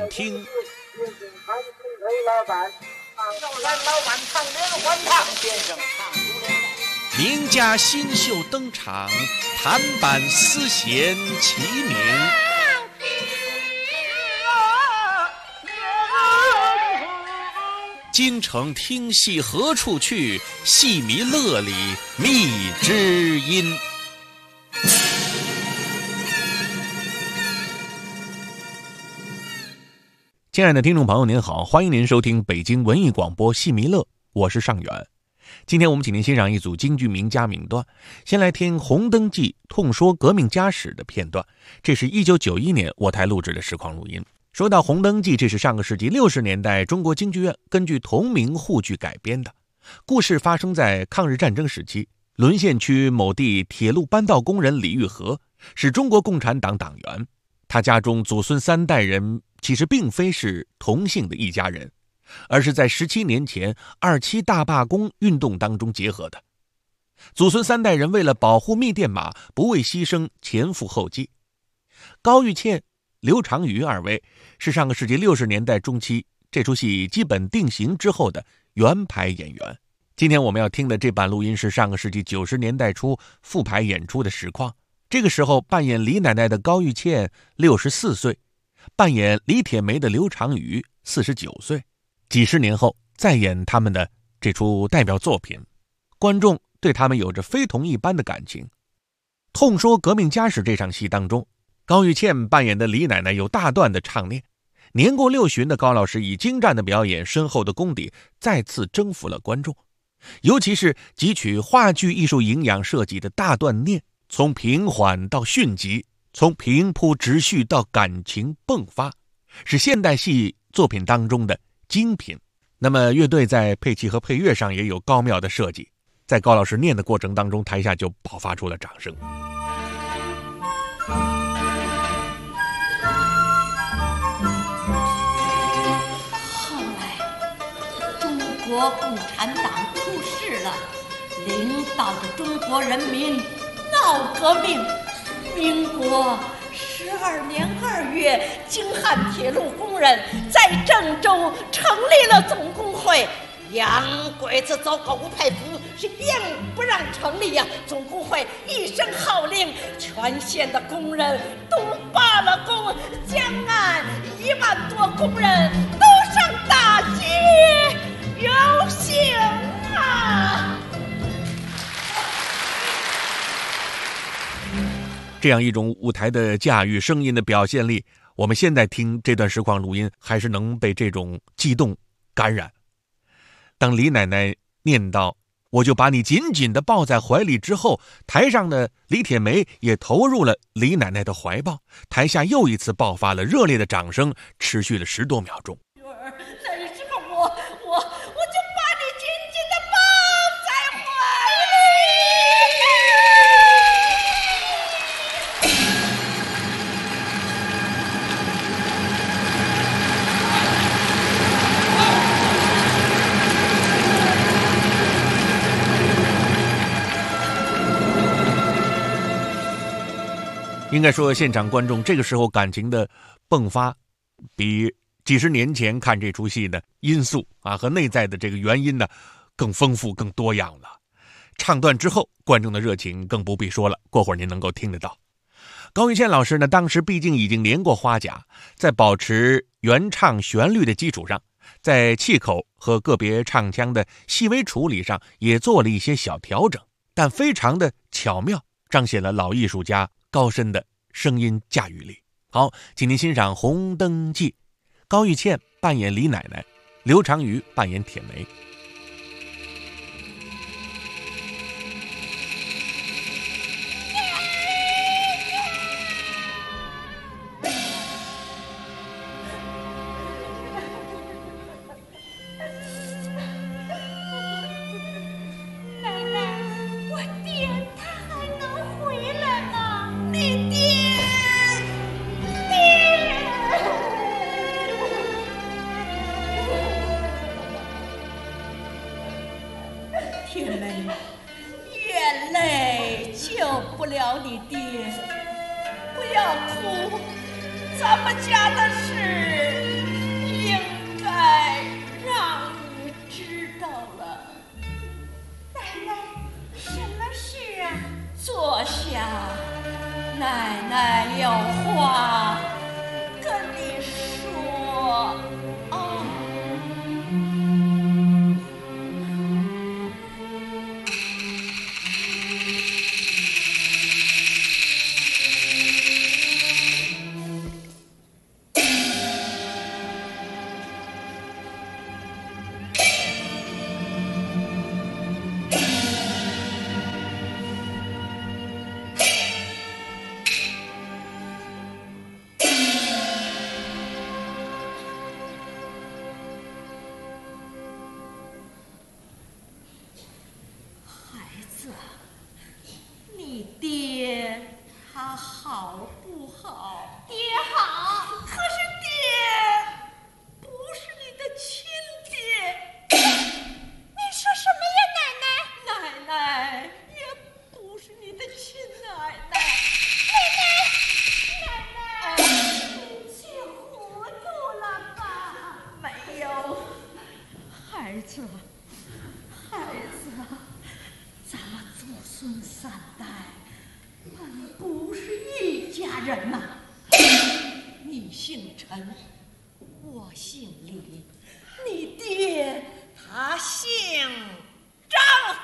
听。名家新秀登场，弹板丝弦齐鸣。京城听戏何处去？戏迷乐里觅知音。亲爱的听众朋友您好，欢迎您收听北京文艺广播戏迷乐，我是尚远。今天我们请您欣赏一组京剧名家名段，先来听《红灯记》痛说革命家史的片段，这是1991年我台录制的实况录音。说到《红灯记》，这是上个世纪60年代中国京剧院根据同名沪剧改编的。故事发生在抗日战争时期，沦陷区某地铁路扳道工人李玉和是中国共产党党员，他家中祖孙3代人其实并非是同姓的一家人，而是在17年前27大罢工运动当中结合的。祖孙3代人为了保护密电码，不畏牺牲，前赴后继。高玉倩、刘长瑜二位是上个世纪60年代中期这出戏基本定型之后的原排演员。今天我们要听的这版录音是上个世纪90年代初复排演出的实况。这个时候扮演李奶奶的高玉倩64岁，扮演李铁梅的刘长瑜49岁。几十年后再演他们的这出代表作品，观众对他们有着非同一般的感情。痛说革命家史这场戏当中，高玉倩扮演的李奶奶有大段的唱念，年过60旬的高老师以精湛的表演、深厚的功底再次征服了观众。尤其是汲取话剧艺术营养设计的大段念，从平缓到迅疾，从平铺直叙到感情迸发，是现代戏作品当中的精品。那么乐队在配器和配乐上也有高妙的设计，在高老师念的过程当中，台下就爆发出了掌声。 后来中国共产党出事了，领导着中国人民闹革命。民国12年2月，京汉铁路工人在郑州成立了总工会。洋鬼子走狗不佩服，是硬不让成立呀！总工会一声号令，全县的工人都罢了工，江岸1万多工人都上大街游行啊！ 这样一种舞台的驾驭、声音的表现力，我们现在听这段实况录音还是能被这种激动感染。当李奶奶念到我就把你紧紧地抱在怀里之后，台上的李铁梅也投入了李奶奶的怀抱，台下又一次爆发了热烈的掌声，持续了10多秒钟。 那时候我就把你紧紧地抱在怀里。 应该说现场观众这个时候感情的迸发比几十年前看这出戏的因素和内在的这个原因呢更丰富更多样了。唱段之后观众的热情更不必说了，过会儿您能够听得到。高玉倩老师呢当时毕竟已经年过花甲，在保持原唱旋律的基础上，在气口和个别唱腔的细微处理上也做了一些小调整，但非常的巧妙，彰显了老艺术家高深的声音驾驭力。好，请您欣赏《红灯记》，高玉倩扮演李奶奶，刘长瑜扮演铁梅。 铁梅，眼泪救不了你爹，不要哭，咱们家的事子，孩子，咱们祖孙三代本不是一家人呐。你姓陈，我姓李，你爹他姓张。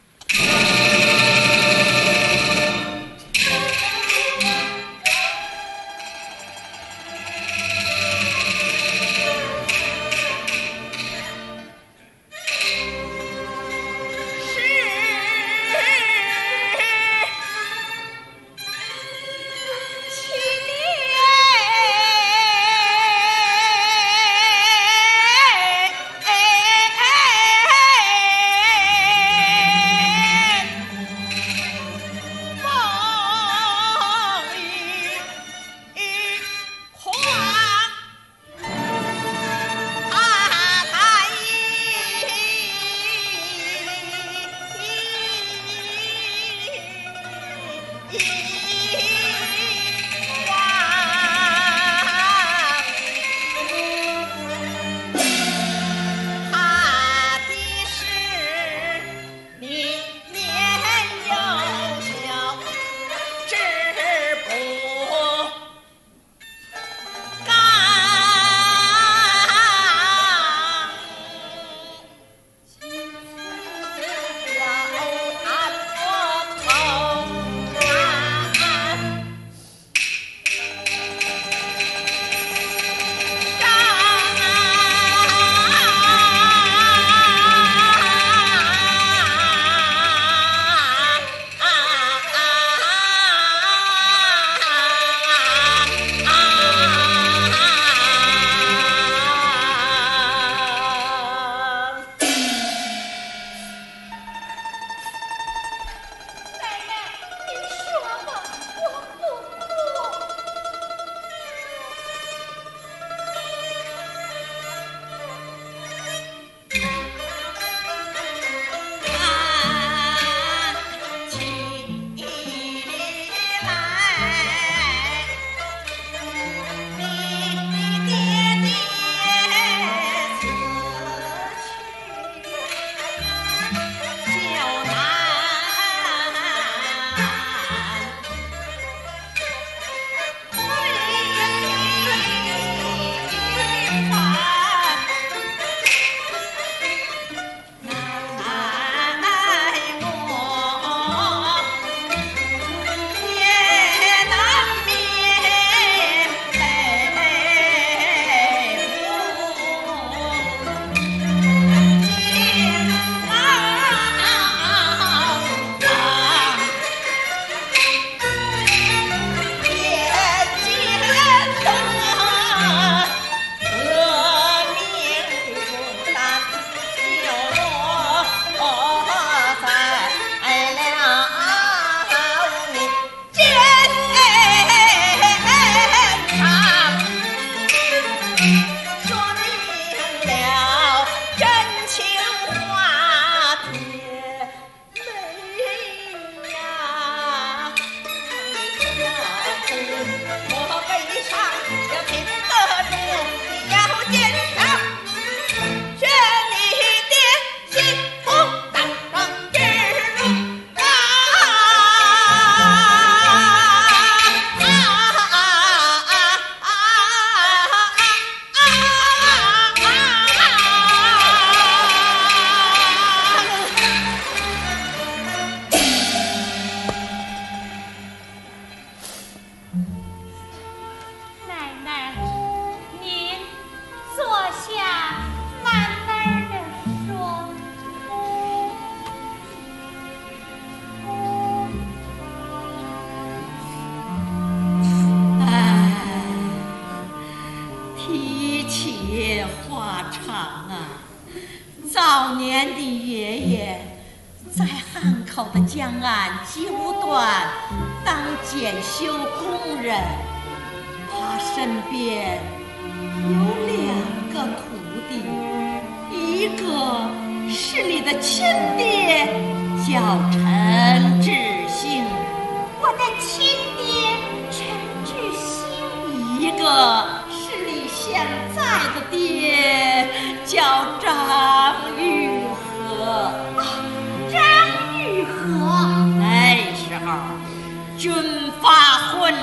早年的爷爷在汉口的江岸九段当检修工人，他身边有2个徒弟，一个是你的亲爹，叫陈志兴， 我的亲爹陈志兴； 一个是你现在的爹，叫张玉。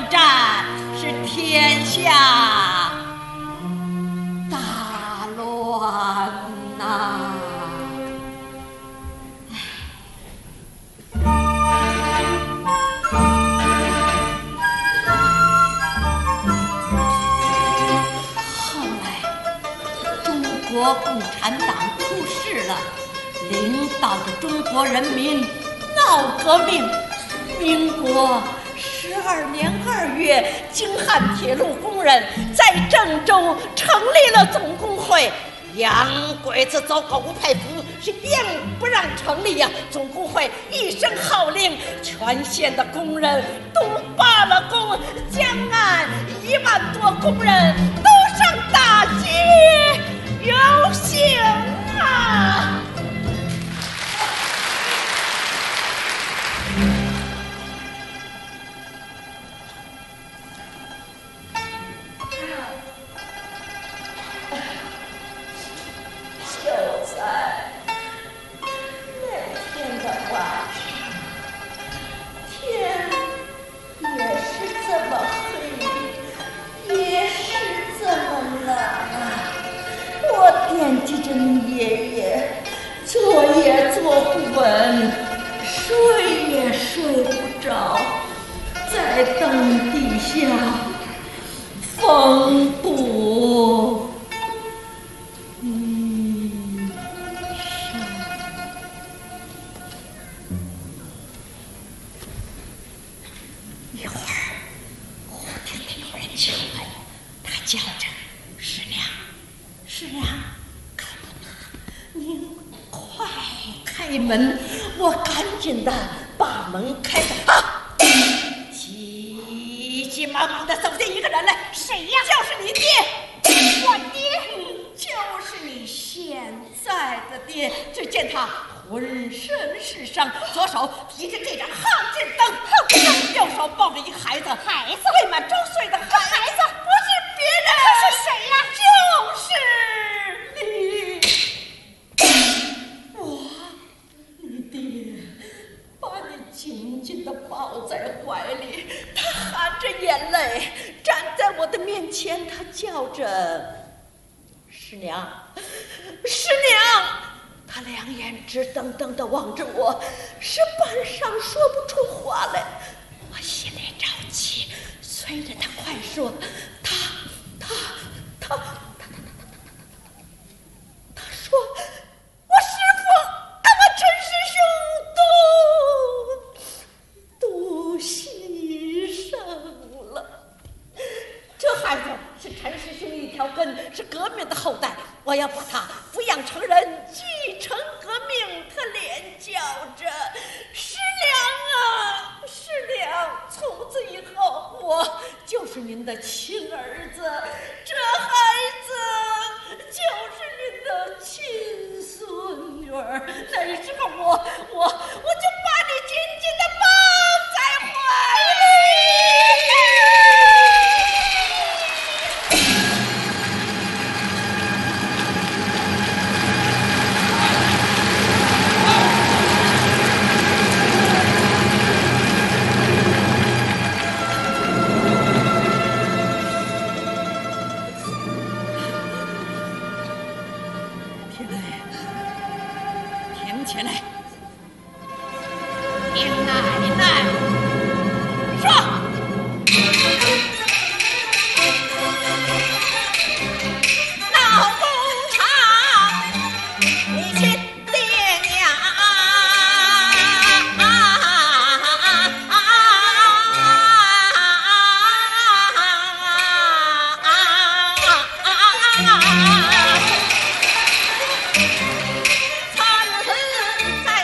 战，使天下大乱呐！后来，中国共产党出事了，领导着中国人民闹革命。民国12年2月，京汉铁路工人在郑州成立了总工会。洋鬼子走狗吴太福是硬不让成立呀！总工会一声号令，全县的工人都罢了工，江岸1万多工人都上大街游行啊！惦记着你爷爷，坐也坐不稳，睡也睡不着，在灯底下缝补衣裳。一会儿，我听见有人进来，他叫着：“师娘，师娘。”快开门！我赶紧的把门开着，急急忙忙的走进一个人来。谁呀？就是你爹。我爹就是你现在的爹。只见他浑身是伤，左手提着这盏号劲灯，右手抱着一个孩子，未满周岁的孩子，不是别人，他是谁呀？就是你。你爹把你紧紧地抱在怀里，他含着眼泪站在我的面前，他叫着：“师娘，师娘！”他两眼直瞪瞪地望着我，是半晌说不出话来。我心里着急，催着他快说。他说：“我师父，我陈师兄都牺牲了。这孩子是陈师兄一条根，是革命的后代，我要把他抚养成人，继承革命。”他连叫着：“师娘啊，师娘！从此以后，我就是您的亲儿子，这孩子就是您的亲孙女儿。那时候我就把你紧紧地抱在怀里。”停起来！听奶奶说，闹工厂，你亲爹娘残死在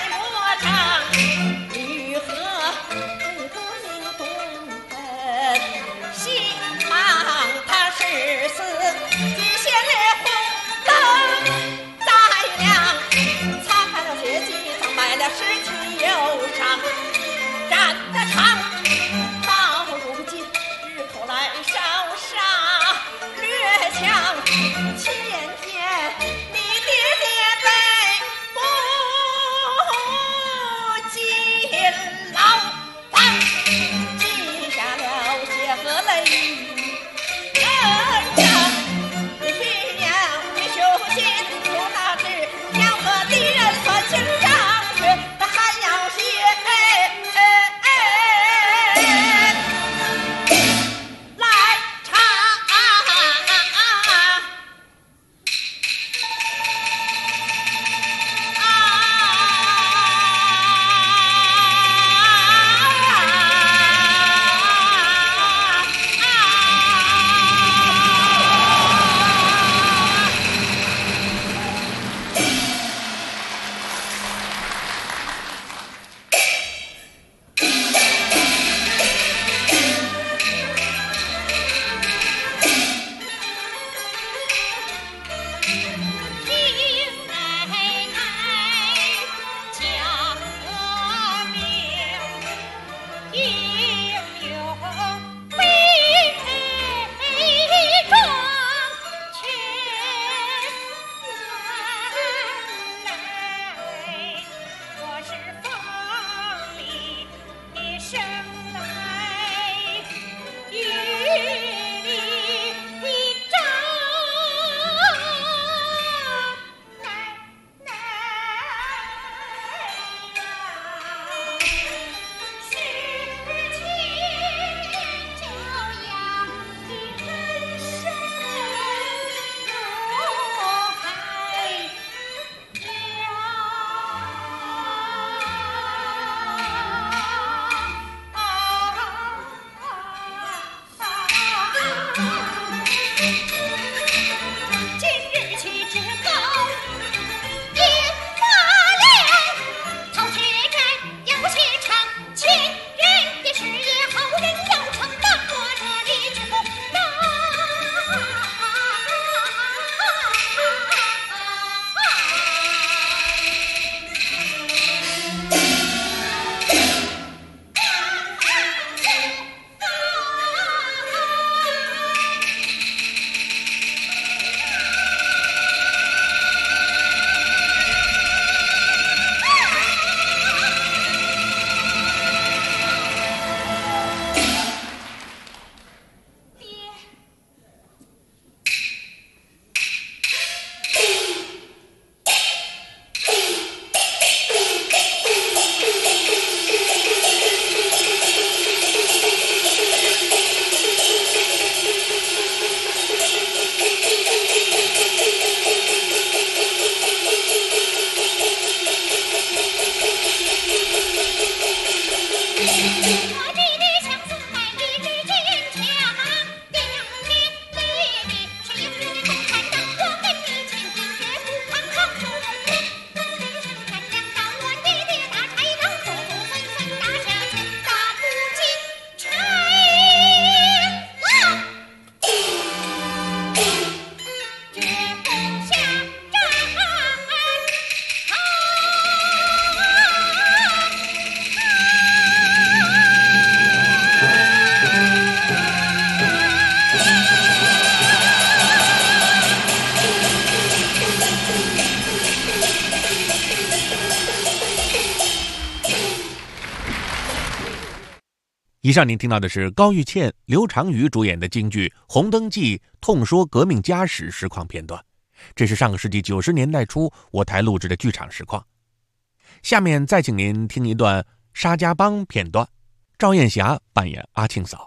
以上您听到的是高玉倩、刘长宇主演的京剧《红灯记》，痛说革命家史实况片段。这是上个世纪90年代初我台录制的剧场实况。下面再请您听一段沙家浜片段，赵艳霞扮演阿庆嫂。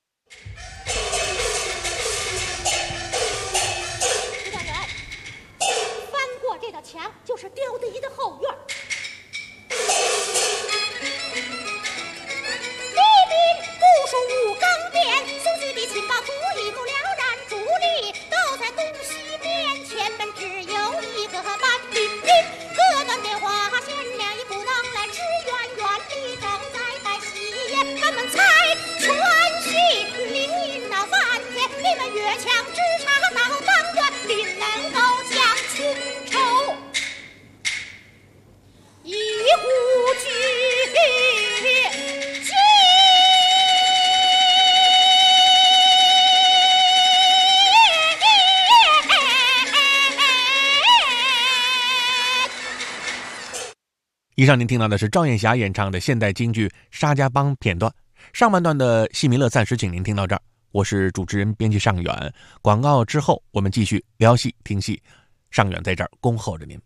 徐大元，翻过这道墙就是刁德一的后院。部署武钢鞭，苏区的情报图一目了然，主力都在东西面，前门只有一个板兵，各段变化限量，也不能来支援，院里正在拍戏，咱们才全戏临闹翻天，你们越墙直插闹当院，临能够将情仇一呼俱以上您听到的是赵艳霞演唱的现代京剧《沙家浜》片段。上半段的戏迷乐暂时请您听到这儿，我是主持人编辑尚远。广告之后我们继续聊戏听戏，尚远在这儿恭候着您。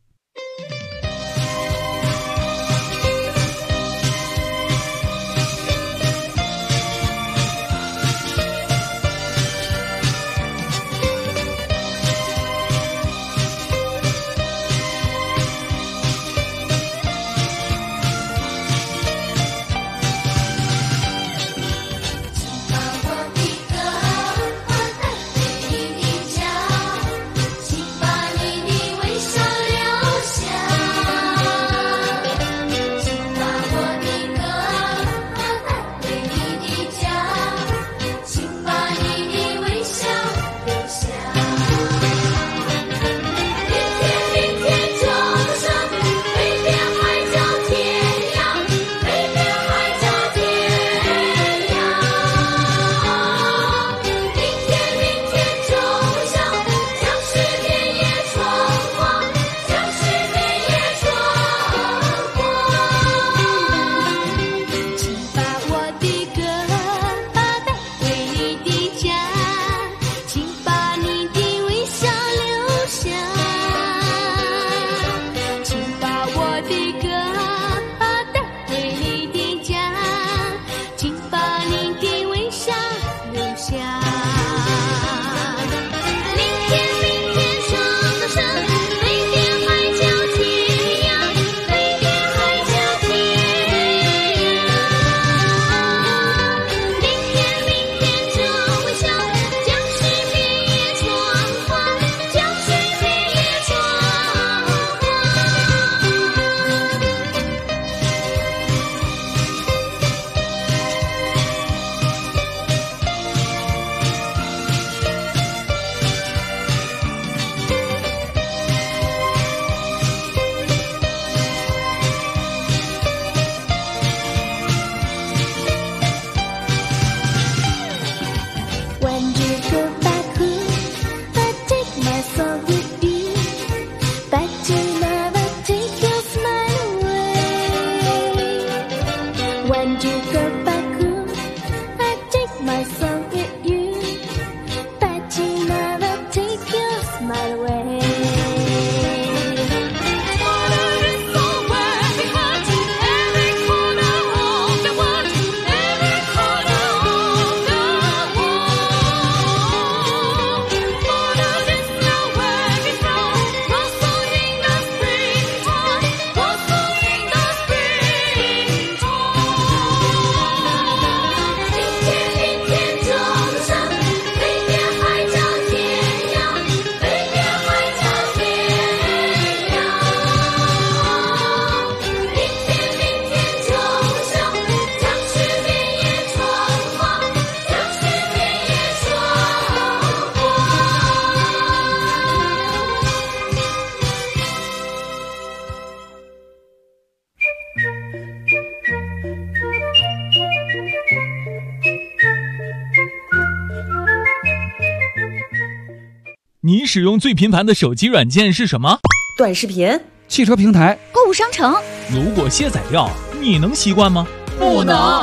你使用最频繁的手机软件是什么？ 短视频、 汽车平台、 购物商城。 如果卸载掉，你能习惯吗？ 不能。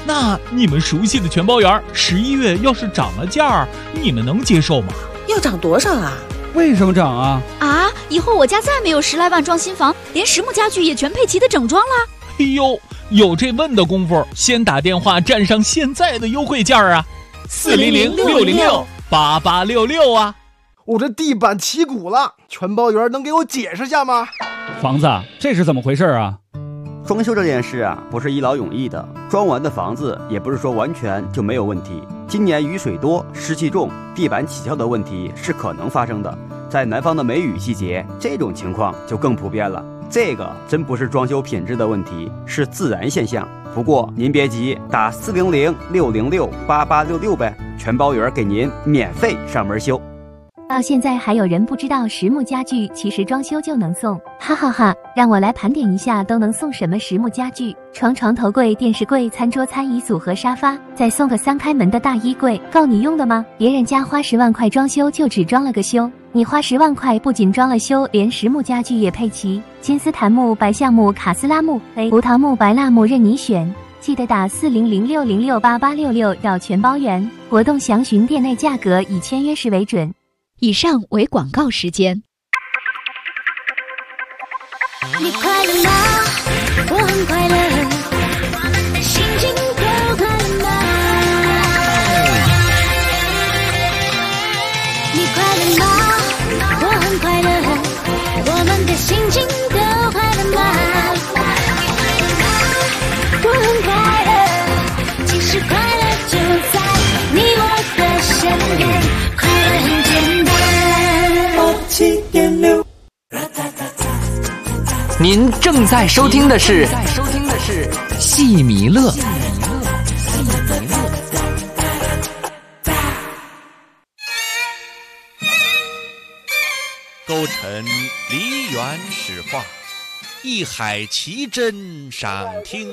那你们熟悉的全包园11月要是涨了价，你们能接受吗？ 要涨多少啊？ 为什么涨啊？ 啊！以后我家再没有10来万装新房，连实木家具也全配齐的整装了。 哎呦，有这问的功夫，先打电话占上现在的优惠价啊！400-606-8866啊！ 我这地板起鼓了，全包园能给我解释下吗？ 房子，这是怎么回事啊？ 装修这件事啊，不是一劳永逸的，装完的房子也不是说完全就没有问题。今年雨水多，湿气重，地板起翘的问题是可能发生的。在南方的梅雨季节，这种情况就更普遍了。这个真不是装修品质的问题，是自然现象。不过您别急，打400-606-8866呗，全包园给您免费上门修。 到现在还有人不知道实木家具其实装修就能送，哈哈哈！让我来盘点一下都能送什么实木家具：床、头柜、电视柜、餐桌、餐椅组和沙发，再送个3开门的大衣柜，够你用的吗？别人家花10万块装修就只装了个修，你花10万块不仅装了修，连实木家具也配齐，金丝檀木、白橡木、卡斯拉木、胡桃木、白蜡木任你选。记得打400-606-8866要全包圆，活动详询店内价格，以签约时为准。 以上为广告时间。 你快乐吗？我很快乐，心情都快乐吗？你快乐吗？我很快乐，我们的心情都快乐吗？我很快乐，其实快乐就在你我的身边，快乐很简单。7.6。 您正在收听的是戏迷乐。 勾陈梨园史话，一海奇珍赏听。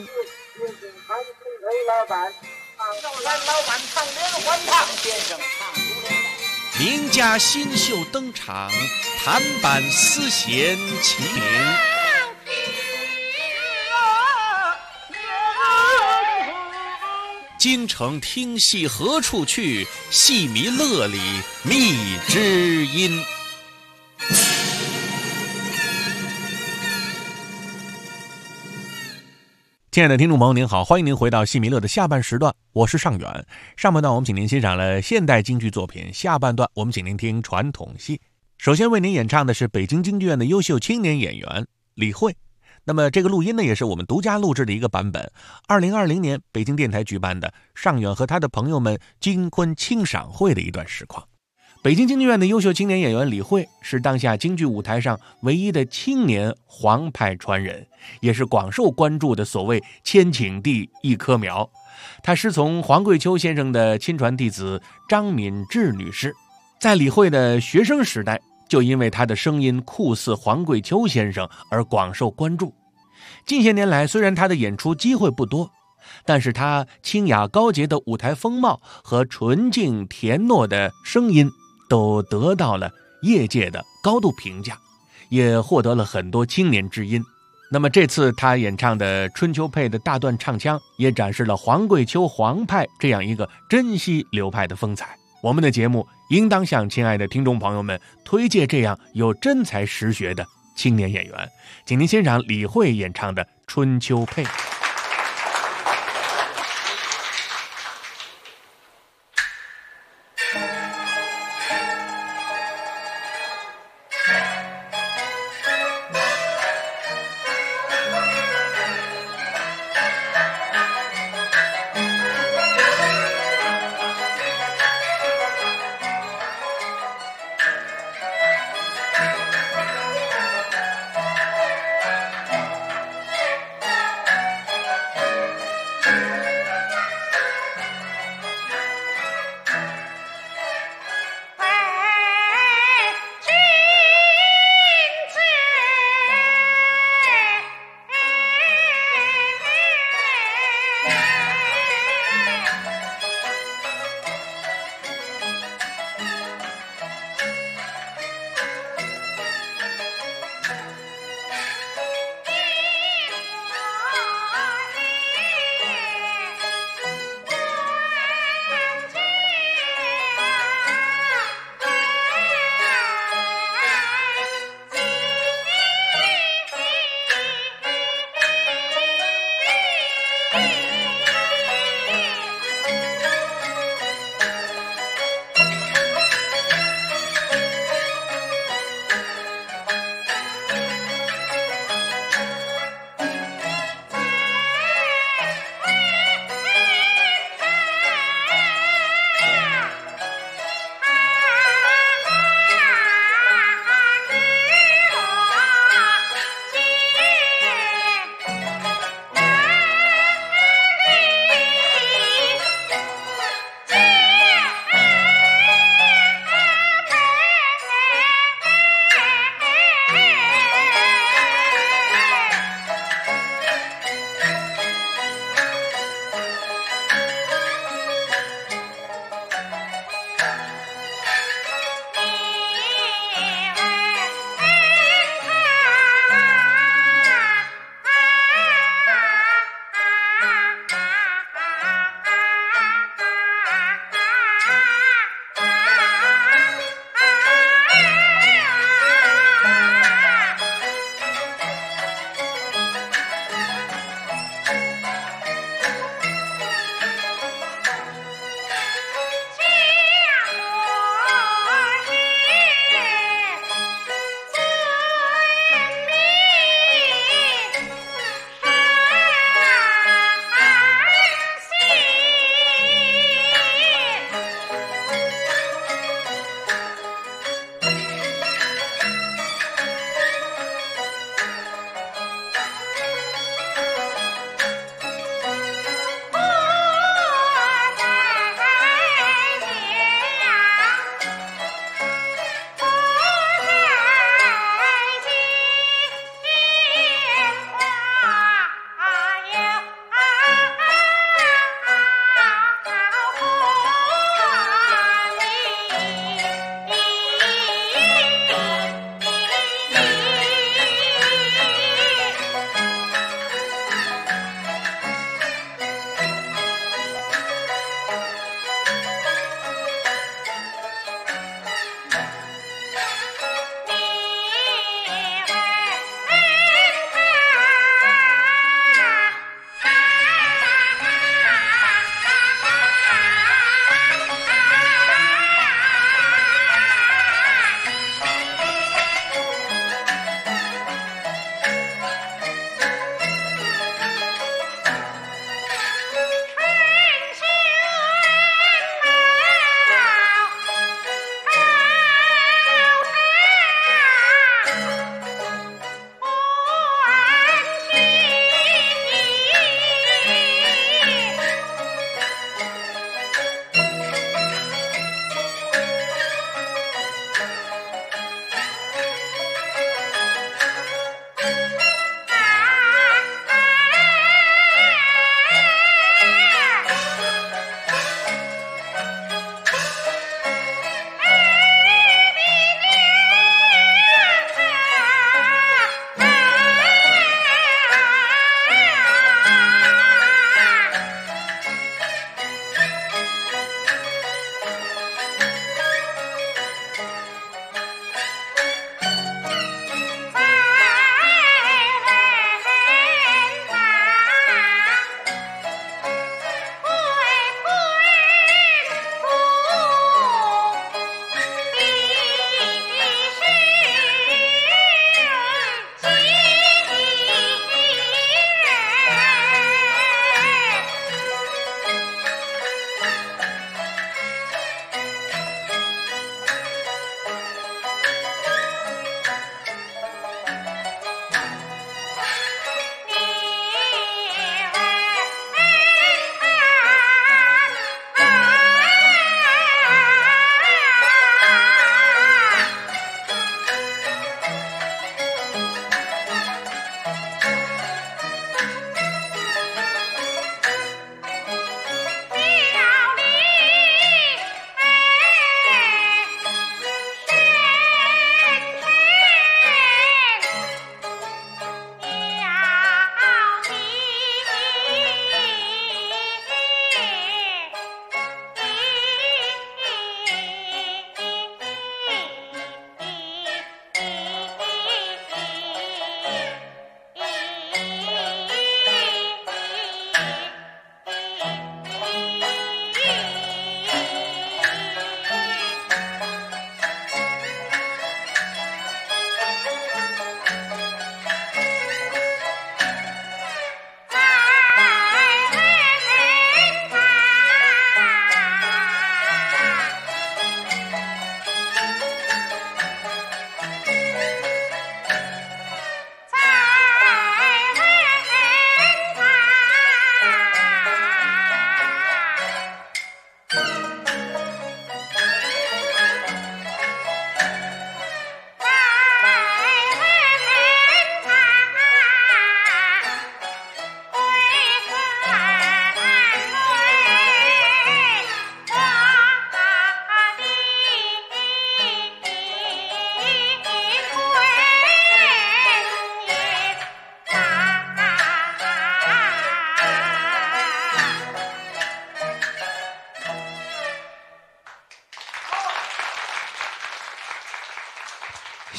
名家新秀登场，弹板丝弦齐鸣。京城听戏何处去？戏迷乐里觅知音。亲爱的听众朋友您好，欢迎您回到戏迷乐的下半时段，我是尚远。上半段我们请您欣赏了现代京剧作品，下半段我们请您听传统戏。首先为您演唱的是北京京剧院的优秀青年演员李慧。那么这个录音呢，也是我们独家录制的一个版本，2020年北京电台举办的尚远和他的朋友们京昆庆赏会的一段实况。北京京剧院的优秀青年演员李慧是当下京剧舞台上唯一的青年黄派传人，也是广受关注的所谓千顷地一棵苗。他师从黄桂秋先生的亲传弟子张敏智女士，在李慧的学生时代就因为他的声音酷似黄桂秋先生而广受关注。近些年来，虽然他的演出机会不多，但是他清雅高洁的舞台风貌和纯净甜糯的声音都得到了业界的高度评价，也获得了很多青年知音。那么这次他演唱的春秋配的大段唱腔，也展示了黄桂秋黄派这样一个珍稀流派的风采。我们的节目应当向亲爱的听众朋友们推荐这样有真才实学的青年演员，请您欣赏李慧演唱的春秋配。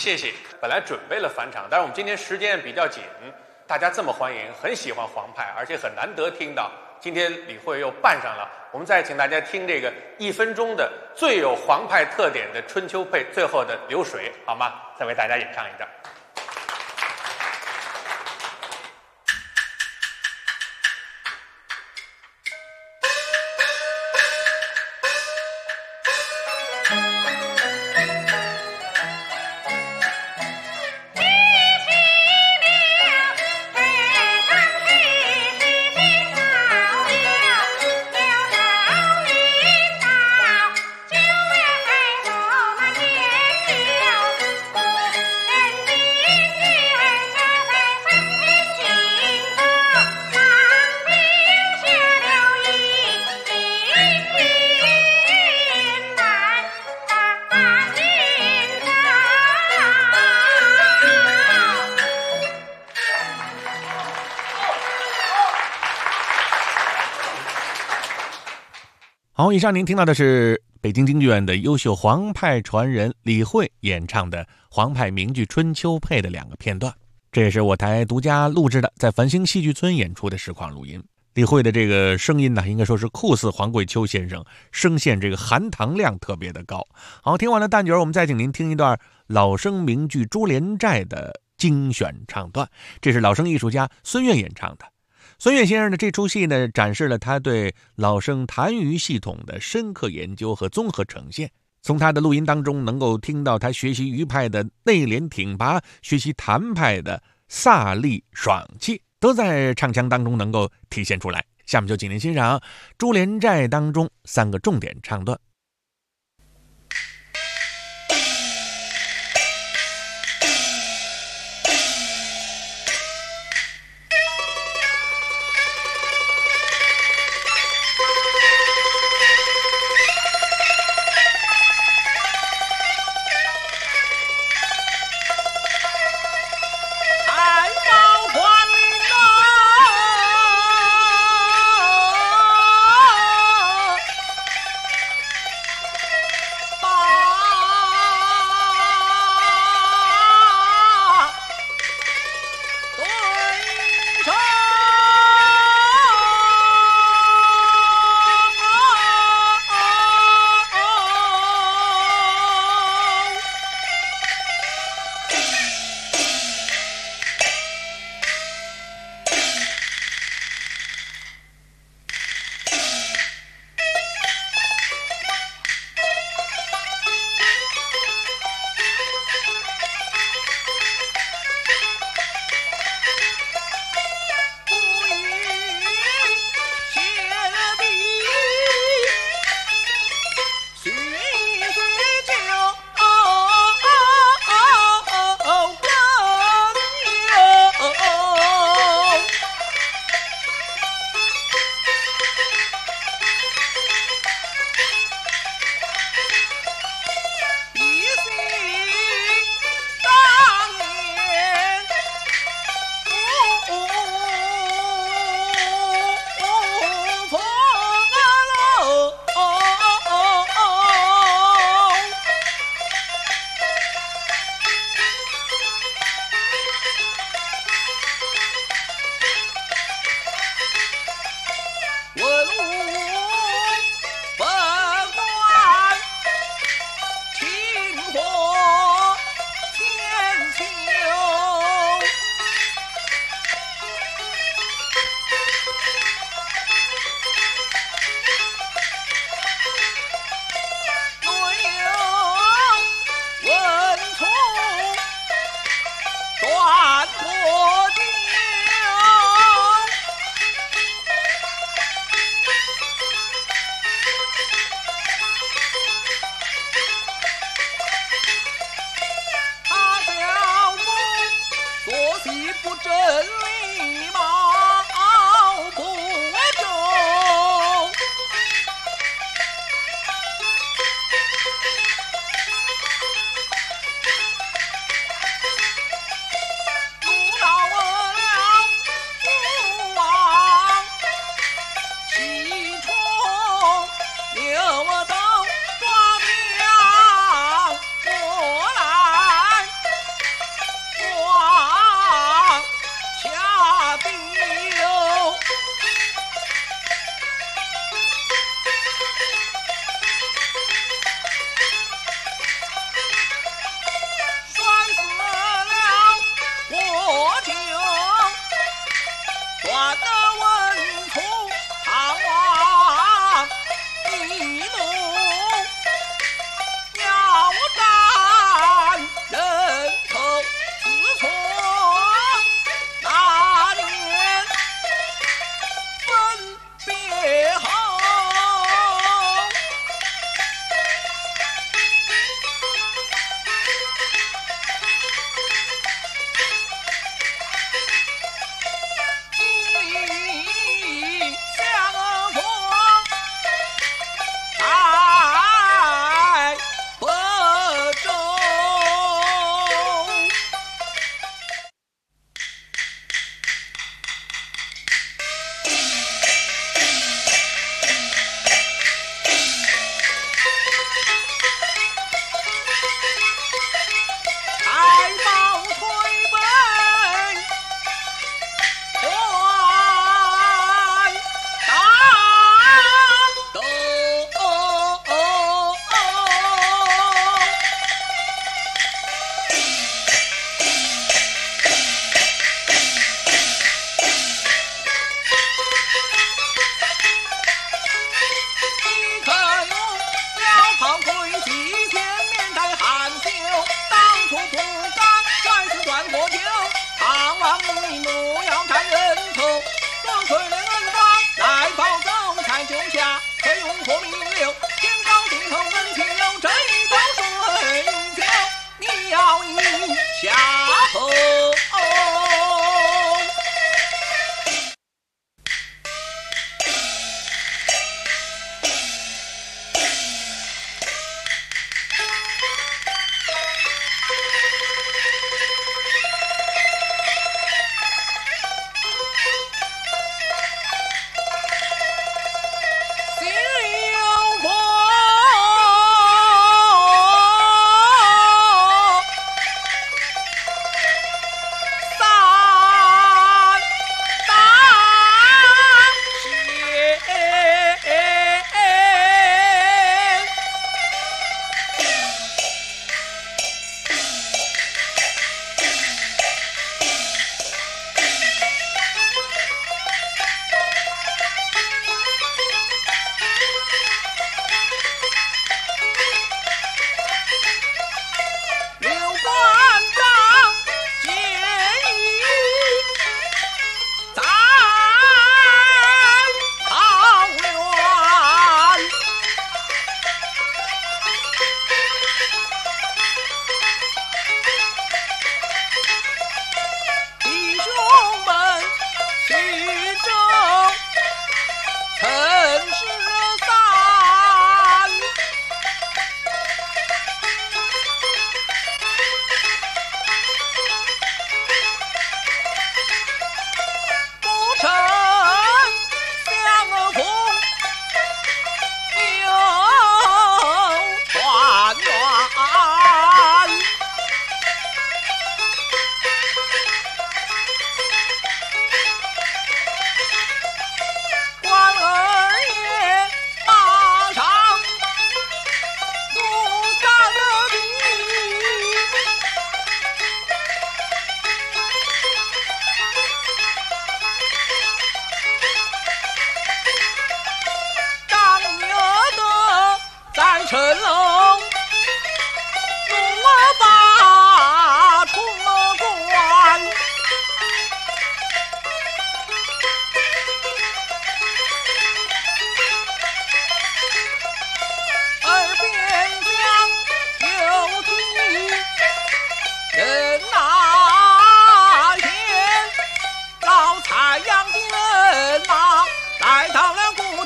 谢谢。本来准备了返场，但是我们今天时间比较紧，大家这么欢迎，很喜欢黄派，而且很难得听到。今天李慧又扮上了，我们再请大家听这个1分钟的最有黄派特点的春秋配最后的流水，好吗？再为大家演唱一段。好，以上您听到的是北京京剧院的优秀黄派传人李慧演唱的黄派名剧《春秋配》的2个片段，这也是我台独家录制的在繁星戏剧村演出的实况录音。李慧的这个声音呢，应该说是酷似黄桂秋先生，声线这个含糖量特别的高。好，听完了旦角，我们再请您听一段老生名剧《珠帘寨》的精选唱段，这是老生艺术家孙越演唱的。孙越先生的这出戏呢，展示了他对老生痰盂系统的深刻研究和综合呈现。从他的录音当中，能够听到他学习余派的内敛挺拔，学习谭派的飒戾爽气，都在唱腔当中能够体现出来。下面就请您欣赏《珠帘寨》当中3个重点唱段。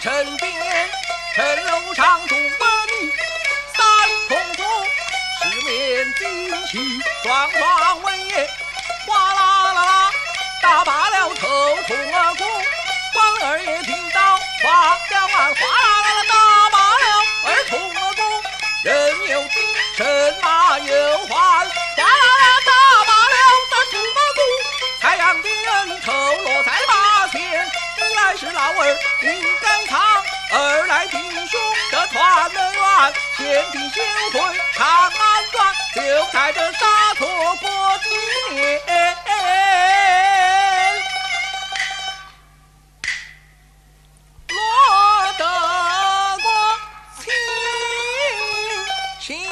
身边，城楼上住我女三公主，十面旌旗双双文也，哗啦啦啦打罢了头痛儿鼓，官儿也听到哗两万，哗啦啦啦打罢了儿痛儿鼓，人有精神马有还，哗啦啦打罢了这痛儿鼓，太阳的人头落在马前，一来是老儿应该唱，二来弟兄这团圆，先帝先会长安转，就在这沙陀过几年。落得过亲情。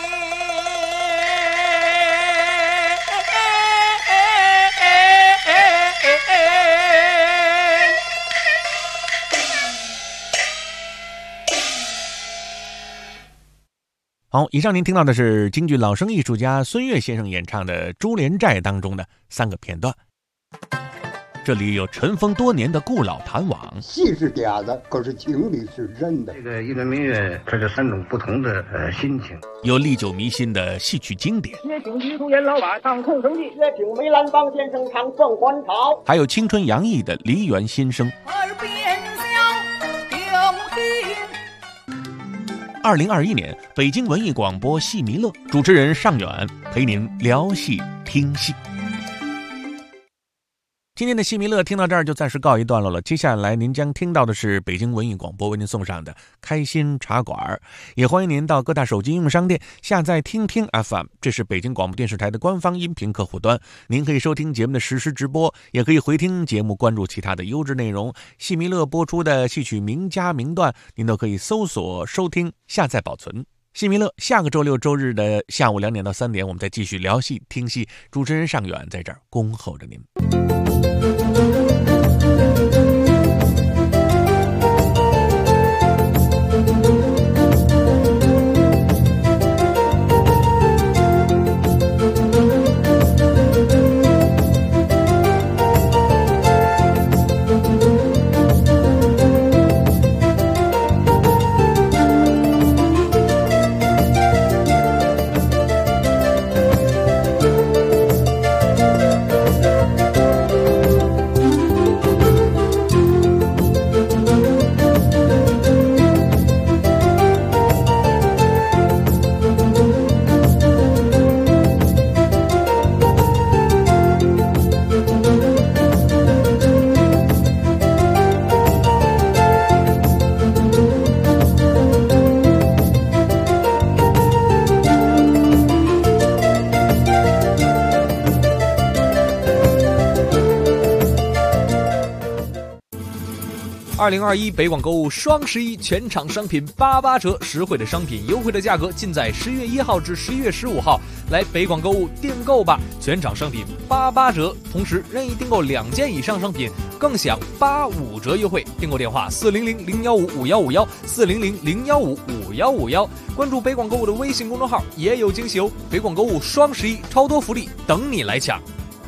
好，以上您听到的是京剧老生艺术家孙越先生演唱的《珠帘寨》当中的3个片段。这里有尘封多年的故老谈网， 戏是假的，可是情理是真的。 这个一轮明月，这是3种不同的心情。 有历久弥新的戏曲经典， 乐听余叔岩老板唱空城计，乐听梅兰芳先生唱凤还巢， 还有青春洋溢的梨园新生。 耳边响丢听。 2021年北京文艺广播戏迷乐，主持人尚远陪您聊戏听戏。今天的戏迷乐听到这儿就暂时告一段落了，接下来您将听到的是北京文艺广播为您送上的开心茶馆，也欢迎您到各大手机应用商店下载听听 FM， 这是北京广播电视台的官方音频客户端，您可以收听节目的实时直播，也可以回听节目，关注其他的优质内容。戏迷乐播出的戏曲名家名段，您都可以搜索收听下载保存。戏迷乐下个周六周日的下午2点到3点，我们再继续聊戏听戏，主持人尚远在这儿恭候着您。 2021北广购物双11全场商品88折，实惠的商品，优惠的价格，尽在10月1号至11月15号，来北广购物订购吧！全场商品88折，同时任意订购2件以上商品更享85折优惠。订购电话400-015-5151 400-015-5151，关注北广购物的微信公众号，也有惊喜哦！北广购物双11超多福利等你来抢。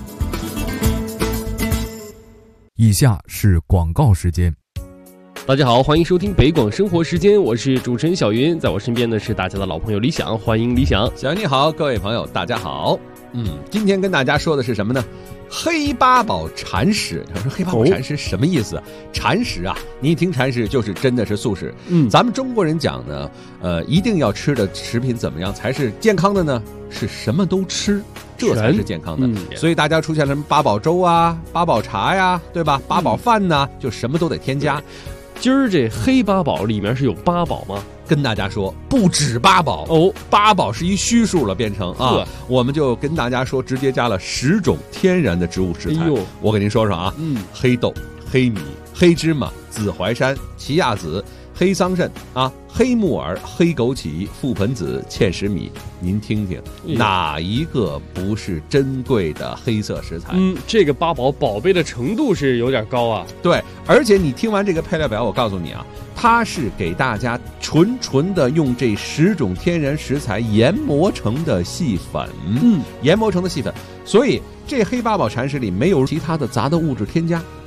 以下是广告时间。 大家好，欢迎收听北广生活时间，我是主持人小云，在我身边呢是大家的老朋友李想，欢迎李想。 小云你好，各位朋友大家好。今天跟大家说的是什么呢？黑八宝禅食。他说黑八宝禅食什么意思？禅食啊，你一听禅食就是真的是素食。咱们中国人讲呢，一定要吃的食品怎么样才是健康的呢？是什么都吃，这才是健康的。所以大家出现了什么八宝粥啊、八宝茶呀，对吧？八宝饭呐，就什么都得添加。 今儿这黑八宝里面是有8宝吗？ 跟大家说不止8宝哦，8宝是一虚数了，变成啊，我们就跟大家说，直接加了10种天然的植物食材。我给您说说啊，黑豆、黑米、黑芝麻、紫淮山、奇亚籽、黑桑葚啊、黑木耳、黑枸杞、覆盆子、芡实米，您听听哪一个不是珍贵的黑色食材？ 这个8宝宝贝的程度是有点高啊。 对，而且你听完这个配料表，我告诉你啊，它是给大家纯的用这10种天然食材研磨成的细粉，研磨成的细粉，所以这黑八宝禅食里没有其他的杂的物质添加，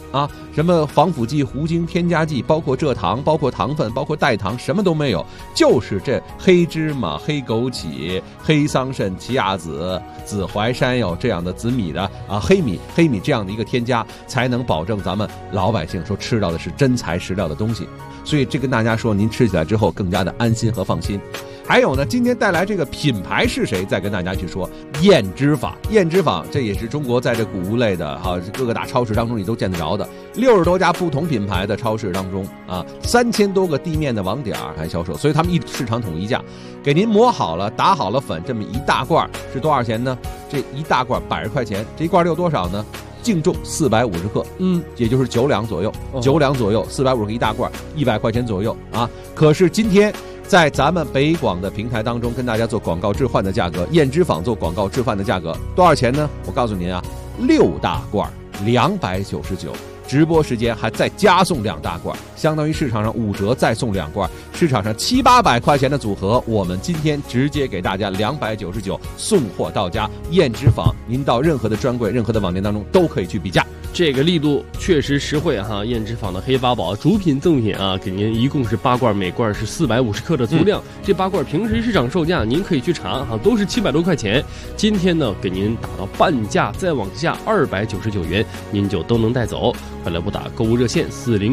啊，什么防腐剂、糊精、添加剂，包括蔗糖、包括糖分、包括代糖，什么都没有，就是这黑芝麻、黑枸杞、黑桑葚、奇亚籽、紫淮山药这样的紫米的啊，黑米这样的一个添加，才能保证咱们老百姓说吃到的是真材实料的东西。所以这跟大家说，您吃起来之后更加的安心和放心。还有呢，今天带来这个品牌是谁，再跟大家去说。燕之坊这也是中国在这谷物类的各个大超市当中你都见得着的，60多家不同品牌的超市当中啊，3000多个地面的网点还销售，所以他们一市场统一价，给您磨好了打好了粉，这么一大罐是多少钱呢？这一大罐80块钱，这一罐有多少呢？净重450克，也就是9两左右，9两左右，450克一大罐，100块钱左右啊。可是今天在咱们北广的平台当中跟大家做广告置换的价格，燕之坊做广告置换的价格多少钱呢？我告诉您啊，6大罐299，直播时间还再加送2大罐，相当于市场上5折再送2罐，市场上700-800块钱的组合，我们今天直接给大家299送货到家。燕之坊，您到任何的专柜、任何的网店当中都可以去比价。 这个力度确实实惠哈！燕之坊的黑八宝主品赠品啊，给您一共是8罐，每罐是450克的足量。这8罐平时市场售价您可以去查哈，都是700多块钱。今天呢，给您打到半价，再往下299元，您就都能带走。快来拨打购物热线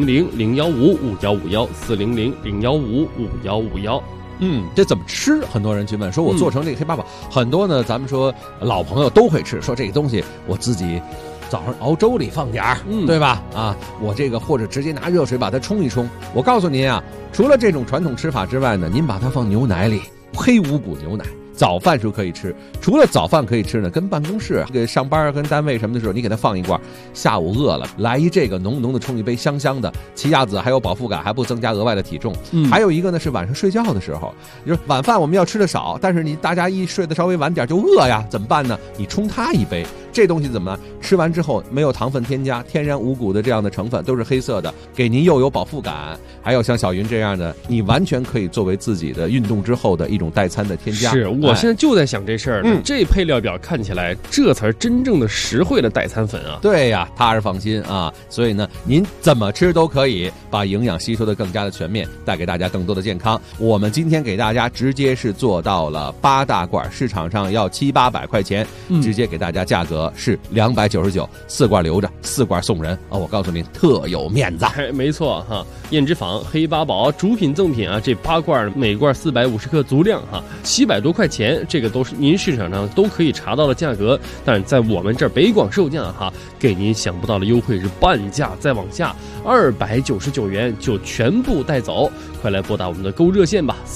400-015-5151，400-015-5151。 这怎么吃？很多人去问，说我做成这个黑八宝，很多呢，咱们说老朋友都会吃，说这个东西我自己早上熬粥里放点儿，对吧？啊，我这个或者直接拿热水把它冲一冲。我告诉您啊，除了这种传统吃法之外呢，您把它放牛奶里，黑五谷牛奶。早饭时候可以吃，除了早饭可以吃呢，跟办公室、跟上班、跟单位什么的时候，你给它放一罐，下午饿了来一这个浓浓的冲一杯香香的，奇亚籽还有饱腹感，还不增加额外的体重。还有一个呢是晚上睡觉的时候，就是晚饭我们要吃的少，但是大家一睡得稍微晚点就饿呀，怎么办呢？你冲它一杯，这东西怎么呢？吃完之后没有糖分添加，天然五谷的这样的成分，都是黑色的，给您又有饱腹感，还有像小云这样的，你完全可以作为自己的运动之后的一种代餐的添加。 是我现在就在想这事儿呢，这配料表看起来，这才是真正的实惠的代餐粉啊！ 对呀，踏实放心啊！所以呢，您怎么吃都可以，把营养吸收的更加的全面，带给大家更多的健康。我们今天给大家直接是做到了8大罐，市场上要700-800块钱，直接给大家价格是299，4罐留着，4罐送人啊！我告诉您，特有面子。 没错哈，燕之坊黑八宝主品赠品啊，这8罐每罐450克足量哈，700多块钱。这个都是您市场上都可以查到的价格，但是在我们这儿北广售价哈，给您想不到的优惠是半价，再往下299元就全部带走。快来拨打我们的购物热线吧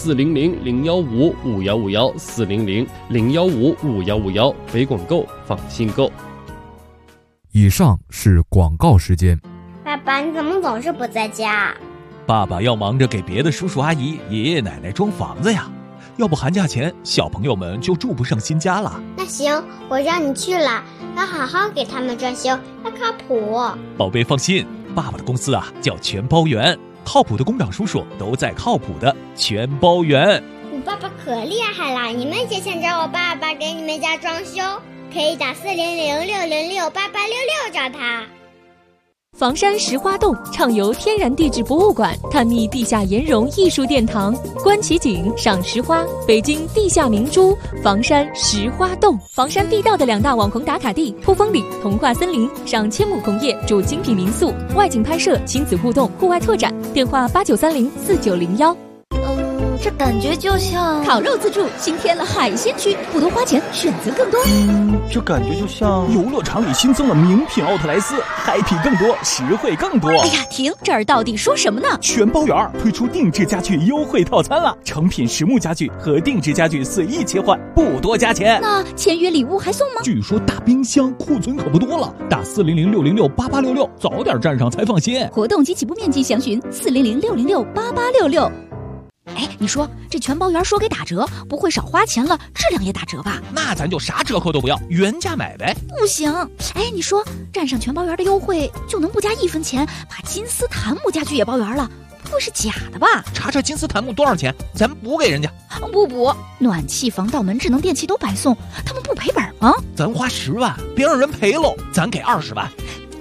，400-015-5151，400-015-5151，北广购，放心购。 以上是广告时间。 爸爸，你怎么总是不在家？ 爸爸要忙着给别的叔叔阿姨、爷爷奶奶装房子呀。要不寒假前小朋友们就住不上新家了。 那行，我让你去了，要好好给他们装修，要靠谱。 宝贝放心，爸爸的公司啊叫全包园，靠谱的工长叔叔都在靠谱的全包园。 你爸爸可厉害了，你们也想找我爸爸给你们家装修，可以打400-606-8866找他。 房山石花洞畅游天然地质博物馆，探秘地下岩溶艺术殿堂，观奇景，赏石花，北京地下明珠房山石花洞。房山地道的2大网红打卡地：扑风里童话森林，赏千亩红叶，住精品民宿，外景拍摄，亲子互动，户外拓展。电话89304901。 这感觉就像烤肉自助新添了海鲜区，不多花钱，选择更多。 这感觉就像游乐场里新增了名品奥特莱斯，happy更多，实惠更多。 哎呀，停！这儿到底说什么呢？ 全包园推出定制家具优惠套餐了，成品实木家具和定制家具随意切换，不多加钱。 那签约礼物还送吗？ 据说大冰箱库存可不多了，打400-606-8866，早点站上才放心。 活动及起步面积详询400-606-8866。哎，你说这全包园说给打折，不会少花钱了，质量也打折吧？ 那咱就啥折扣都不要，原价买呗。 不行，哎，你说站上全包园的优惠就能不加1分钱，把金丝檀木家具也包圆了，不会是假的吧？ 查查金丝檀木多少钱，咱补给人家。 不补，暖气、防盗门、智能电器都白送，他们不赔本吗？ 咱花10万，别让人赔喽，咱给20万。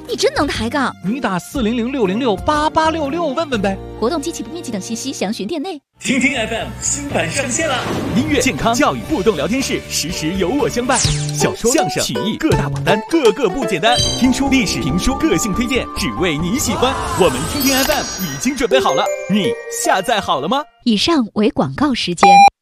你真能抬杠！ 你打400-606-8866问问呗。 活动机器不密集等信息详询店内。 听听 FM 新版上线了， 音乐、健康、教育互动聊天室，时时有我相伴。小说、相声、曲艺各大榜单，个个不简单。听书、历史、评书，个性推荐，只为你喜欢。我们听听 FM 已经准备好了，你下载好了吗？ 以上为广告时间。